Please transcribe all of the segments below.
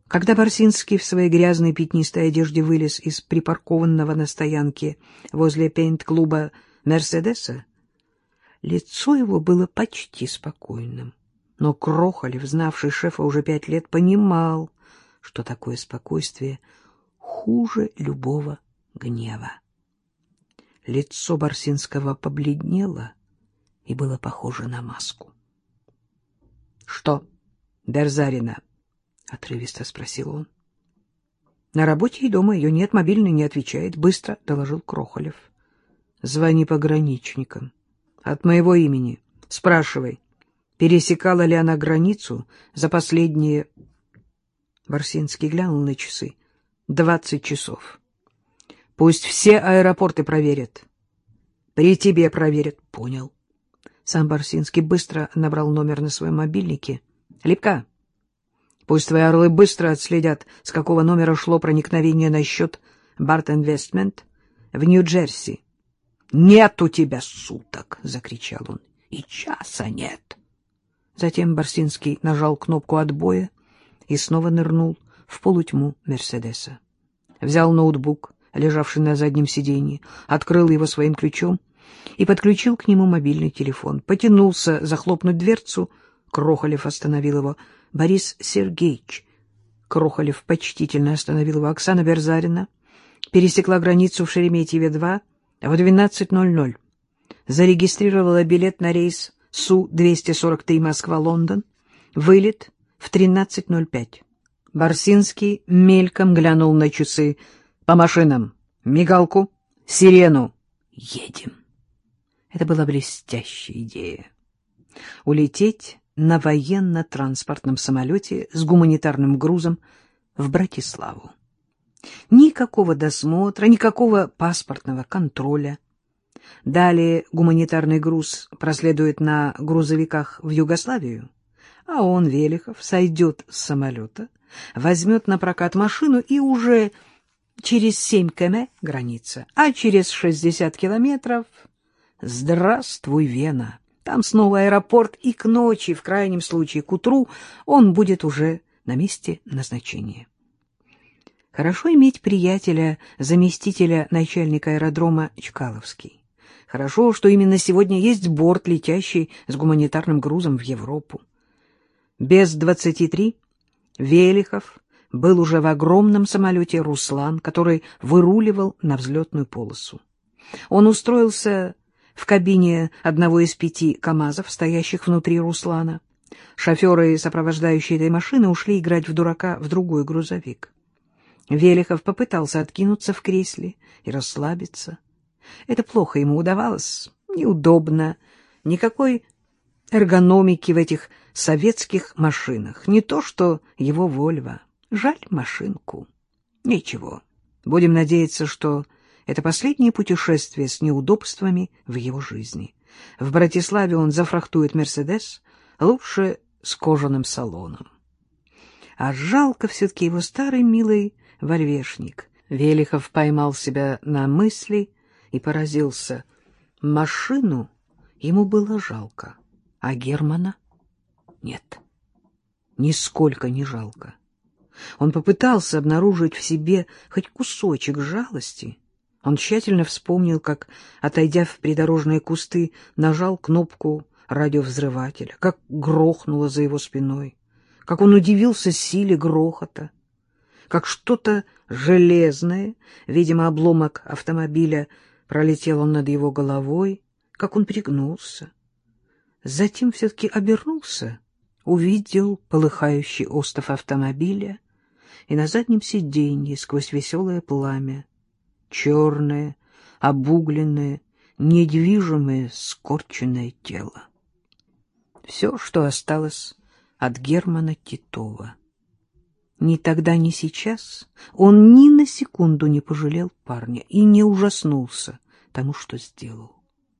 Когда Барсинский в своей грязной пятнистой одежде вылез из припаркованного на стоянке возле пейнт-клуба «Мерседеса», лицо его было почти спокойным. Но Крохолев, знавший шефа уже 5 лет, понимал, что такое спокойствие хуже любого гнева. Лицо Барсинского побледнело и было похоже на маску. — Что, Берзарина? — отрывисто спросил он. — На работе и дома ее нет, мобильный не отвечает, — быстро доложил Крохолев. — Звони пограничникам. От моего имени. Спрашивай, пересекала ли она границу за последние... Барсинский глянул на часы. 20 часов. Пусть все аэропорты проверят. При тебе проверят. Понял. Сам Барсинский быстро набрал номер на своем мобильнике. Липка, пусть твои орлы быстро отследят, с какого номера шло проникновение на счет Барт Инвестмент в Нью-Джерси. — Нет у тебя суток! — закричал он. — И часа нет. Затем Барсинский нажал кнопку отбоя и снова нырнул в полутьму Мерседеса. Взял ноутбук, лежавший на заднем сиденье, открыл его своим ключом и подключил к нему мобильный телефон. Потянулся захлопнуть дверцу. Крохолев остановил его. — Борис Сергеевич. Крохолев почтительно остановил его. — Оксана Берзарина пересекла границу в Шереметьеве-2 в 12:00. Зарегистрировала билет на рейс Су-243 Москва-Лондон. Вылет в 13:05. Барсинский мельком глянул на часы. — По машинам. Мигалку. Сирену. Едем. Это была блестящая идея. Улететь на военно-транспортном самолете с гуманитарным грузом в Братиславу. Никакого досмотра, никакого паспортного контроля. Далее гуманитарный груз проследует на грузовиках в Югославию, а он, Велихов, сойдет с самолета, возьмет на прокат машину и уже через 7 км граница, а через 60 километров здравствуй, Вена. Там снова аэропорт, и к ночи, в крайнем случае к утру, он будет уже на месте назначения. Хорошо иметь приятеля, заместителя начальника аэродрома Чкаловский. Хорошо, что именно сегодня есть борт, летящий с гуманитарным грузом в Европу. Без 23 Велихов был уже в огромном самолете «Руслан», который выруливал на взлетную полосу. Он устроился в кабине одного из 5 КАМАЗов, стоящих внутри «Руслана». Шоферы, сопровождающие этой машины, ушли играть в дурака в другой грузовик. Велихов попытался откинуться в кресле и расслабиться. Это плохо ему удавалось, неудобно, никакой эргономики в этих советских машинах, не то что его «Вольво». Жаль машинку. Ничего, будем надеяться, что это последнее путешествие с неудобствами в его жизни. В Братиславе он зафрахтует «Мерседес», лучше с кожаным салоном. А жалко все-таки его старый милый вольвешник. Велихов поймал себя на мысли и поразился. Машину ему было жалко, а Германа нет, нисколько не жалко. Он попытался обнаружить в себе хоть кусочек жалости. Он тщательно вспомнил, как, отойдя в придорожные кусты, нажал кнопку радиовзрывателя, как грохнуло за его спиной, как он удивился силе грохота, как что-то железное, видимо, обломок автомобиля, пролетело над его головой, как он пригнулся. Затем все-таки обернулся, увидел полыхающий остов автомобиля, и на заднем сиденье сквозь веселое пламя черное, обугленное, недвижимое, скорченное тело. Все, что осталось от Германа Титова. Ни тогда, ни сейчас он ни на секунду не пожалел парня и не ужаснулся тому, что сделал.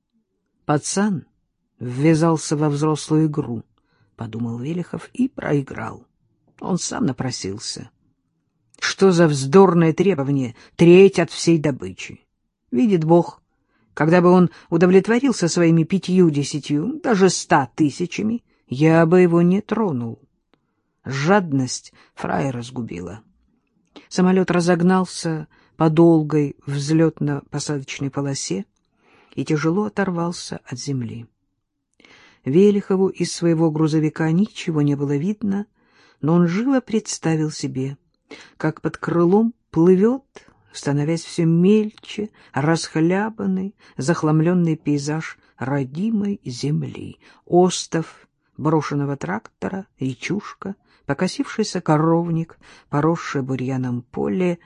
Пацан ввязался во взрослую игру, — подумал Велихов, и проиграл. Он сам напросился. Что за вздорное требование треть от всей добычи? Видит Бог, когда бы он удовлетворился своими 50, даже 100 тысячами, я бы его не тронул. Жадность фраера сгубила. Самолет разогнался по долгой взлетно-посадочной полосе и тяжело оторвался от земли. Велихову из своего грузовика ничего не было видно, но он живо представил себе, как под крылом плывет, становясь все мельче, расхлябанный, захламленный пейзаж родимой земли, остов брошенного трактора, речушка, покосившийся коровник, поросшее бурьяном поле.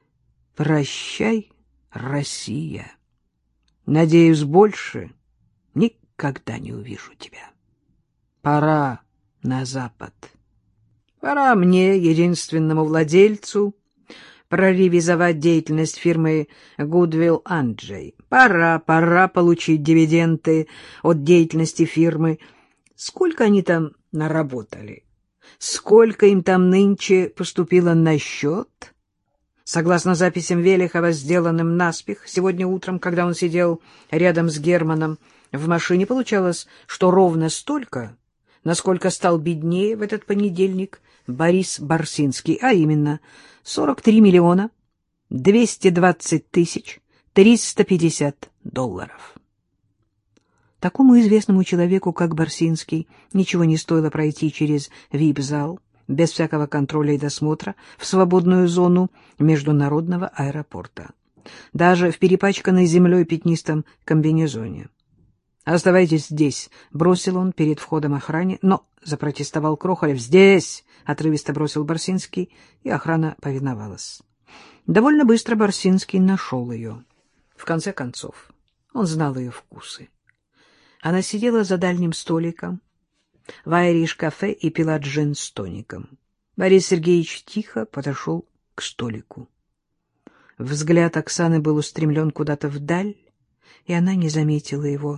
Прощай, Россия! Надеюсь, больше никогда не увижу тебя. Пора на запад. Пора мне, единственному владельцу, проревизовать деятельность фирмы Goodwill Andrei. Пора получить дивиденды от деятельности фирмы. Сколько они там наработали? Сколько им там нынче поступило на счет? Согласно записям Велихова, сделанным наспех, сегодня утром, когда он сидел рядом с Германом в машине, получалось, что ровно столько, насколько стал беднее в этот понедельник Борис Барсинский, а именно 43 миллиона 220 тысяч 350 долларов. Такому известному человеку, как Барсинский, ничего не стоило пройти через вип-зал, без всякого контроля и досмотра, в свободную зону международного аэропорта, даже в перепачканной землей пятнистом комбинезоне. «Оставайтесь здесь», — бросил он перед входом охране, но запротестовал Крохолев. «Здесь!» — отрывисто бросил Барсинский, и охрана повиновалась. Довольно быстро Барсинский нашел ее. В конце концов, он знал ее вкусы. Она сидела за дальним столиком в Айриш-кафе и пила джин с тоником. Борис Сергеевич тихо подошел к столику. Взгляд Оксаны был устремлен куда-то вдаль, и она не заметила его.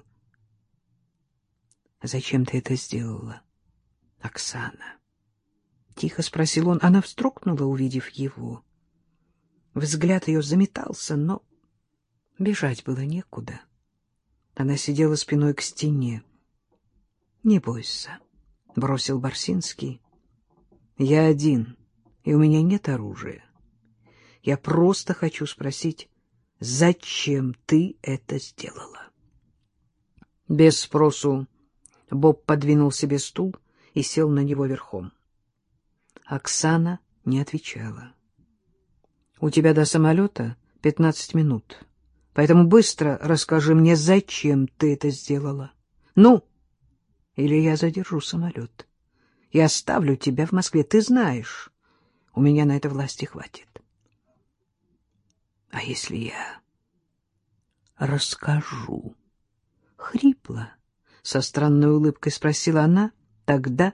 «Зачем ты это сделала, Оксана?» — тихо спросил он. Она вздрогнула, увидев его. Взгляд ее заметался, но бежать было некуда. Она сидела спиной к стене. «Не бойся», — бросил Барсинский. «Я один, и у меня нет оружия. Я просто хочу спросить, зачем ты это сделала?» Без спросу Боб подвинул себе стул и сел на него верхом. Оксана не отвечала. «У тебя до самолета 15 минут, поэтому быстро расскажи мне, зачем ты это сделала. Ну, или я задержу самолет и оставлю тебя в Москве. Ты знаешь, у меня на это власти хватит». «А если я расскажу?» — хрипло, со странной улыбкой спросила она. «Тогда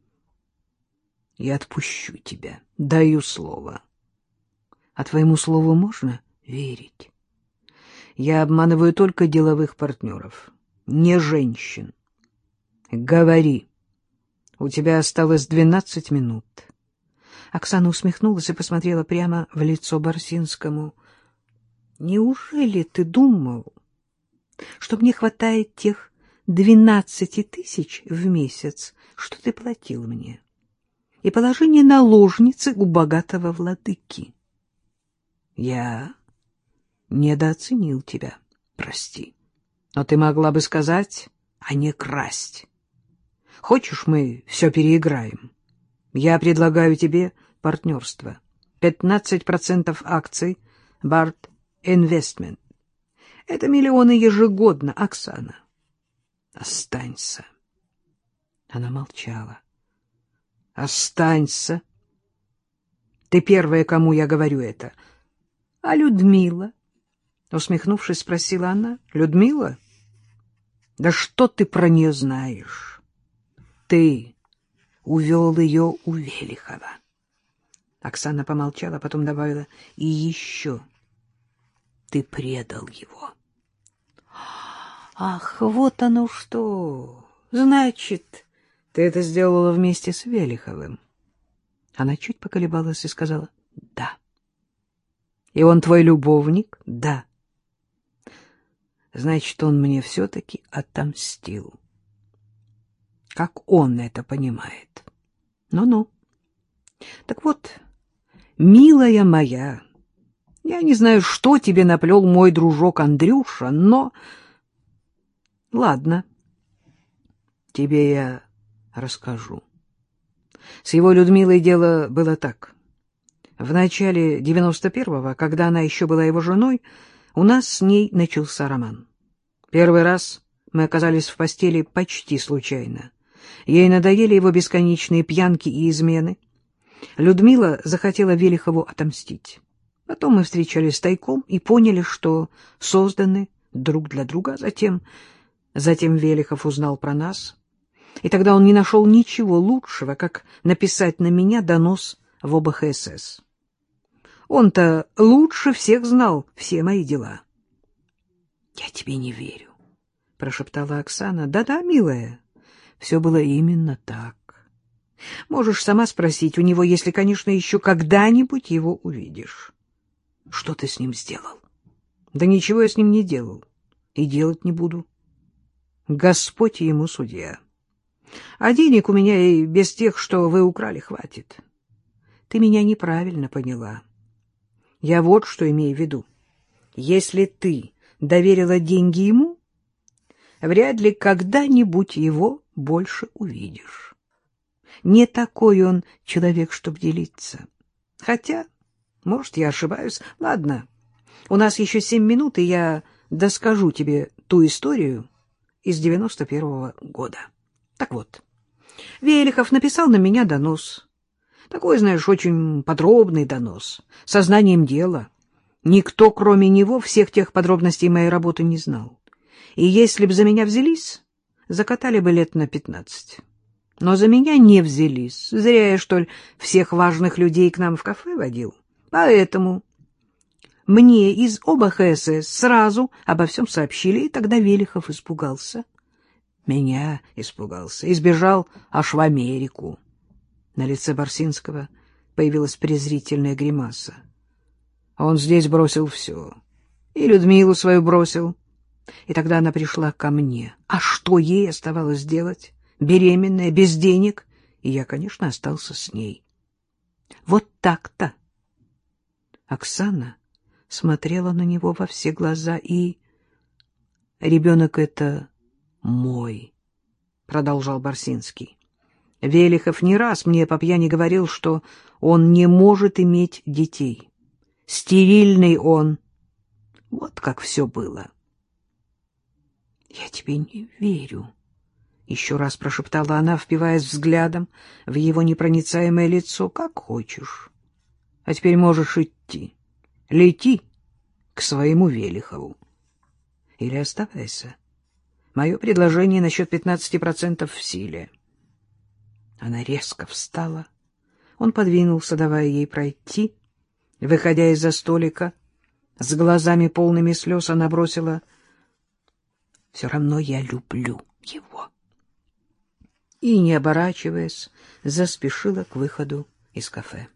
я отпущу тебя, даю слово». «А твоему слову можно верить? Я обманываю только деловых партнеров, не женщин. Говори, у тебя осталось 12 минут». Оксана усмехнулась и посмотрела прямо в лицо Барсинскому. «Неужели ты думал, что мне хватает тех 12 тысяч в месяц, что ты платил мне, и положение наложницы у богатого владыки? Я недооценил тебя, прости, но ты могла бы сказать, а не красть. Хочешь, мы все переиграем? Я предлагаю тебе партнерство. 15% акций Барт Инвестмент. Это миллионы ежегодно, Оксана. Останься. Она молчала. Останься. Ты первая, кому я говорю это. А Людмила? Усмехнувшись, спросила она. Людмила? Да что ты про нее знаешь? Ты увел ее у Велихова. Оксана помолчала, потом добавила. И еще ты предал его. Ах, вот оно что! Значит, ты это сделала вместе с Велиховым. Она чуть поколебалась и сказала «да». И он твой любовник? Да. Значит, он мне все-таки отомстил. Как он это понимает? Ну-ну, Так вот, милая моя, я не знаю, что тебе наплел мой дружок Андрюша, но... Ладно, тебе я расскажу. С его Людмилой дело было так. В начале 91-го, когда она еще была его женой, у нас с ней начался роман. Первый раз мы оказались в постели почти случайно. Ей надоели его бесконечные пьянки и измены. Людмила захотела Велихову отомстить. Потом мы встречались тайком и поняли, что созданы друг для друга. Затем Велихов узнал про нас. И тогда он не нашел ничего лучшего, как написать на меня донос в ОБХСС. Он-то лучше всех знал все мои дела. — Я тебе не верю, — прошептала Оксана. — Да-да, милая, все было именно так. Можешь сама спросить у него, если, конечно, еще когда-нибудь его увидишь. — Что ты с ним сделал? — Да ничего я с ним не делал и делать не буду. Господь ему судья. А денег у меня и без тех, что вы украли, хватит. Ты меня неправильно поняла. Я вот что имею в виду. Если ты доверила деньги ему, вряд ли когда-нибудь его больше увидишь. Не такой он человек, чтоб делиться. Хотя, может, я ошибаюсь. Ладно, у нас еще 7 минут, и я доскажу тебе ту историю из 91-го года. Так вот, Велихов написал на меня донос. Такой, знаешь, очень подробный донос, со знанием дела. Никто, кроме него, всех тех подробностей моей работы не знал. И если б за меня взялись, закатали бы лет на 15. Но за меня не взялись. Зря я, что ли, всех важных людей к нам в кафе водил. Поэтому мне из ОБХСС сразу обо всем сообщили, и тогда Велихов испугался. Меня испугался и сбежал аж в Америку. На лице Барсинского появилась презрительная гримаса. Он здесь бросил все. И Людмилу свою бросил. И тогда она пришла ко мне. А что ей оставалось делать? Беременная, без денег. И я, конечно, остался с ней. Вот так-то. Оксана смотрела на него во все глаза и... Ребенок это мой, продолжал Барсинский. Велихов не раз мне по пьяни говорил, что он не может иметь детей. Стерильный он. Вот как все было. — Я тебе не верю, — еще раз прошептала она, впиваясь взглядом в его непроницаемое лицо. — Как хочешь. А теперь можешь идти. Лети к своему Велихову. Или оставайся. Мое предложение насчет 15% в силе. Она резко встала. Он подвинулся, давая ей пройти. Выходя из-за столика, с глазами полными слез, она бросила: «Все равно я люблю его». И, не оборачиваясь, заспешила к выходу из кафе.